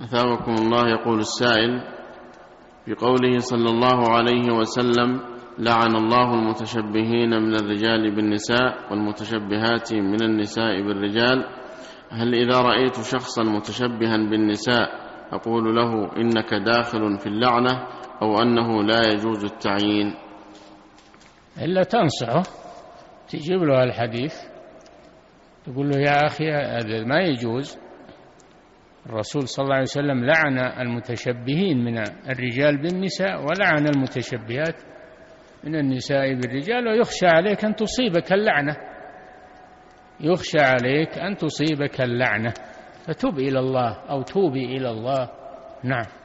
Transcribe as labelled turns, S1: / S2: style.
S1: أثابكم الله. يقول السائل: في قوله صلى الله عليه وسلم: لعن الله المتشبهين من الرجال بالنساء والمتشبهات من النساء بالرجال، هل إذا رأيت شخصا متشبها بالنساء أقول له إنك داخل في اللعنة، أو أنه لا يجوز التعيين؟
S2: إلا تنصحه، تجيب له الحديث، تقول له: يا أخي هذا ما يجوز، الرسول صلى الله عليه وسلم لعن المتشبهين من الرجال بالنساء ولعن المتشبهات من النساء بالرجال، ويخشى عليك أن تصيبك اللعنة، يخشى عليك أن تصيبك اللعنة، فتب إلى الله أو توبي إلى الله. نعم.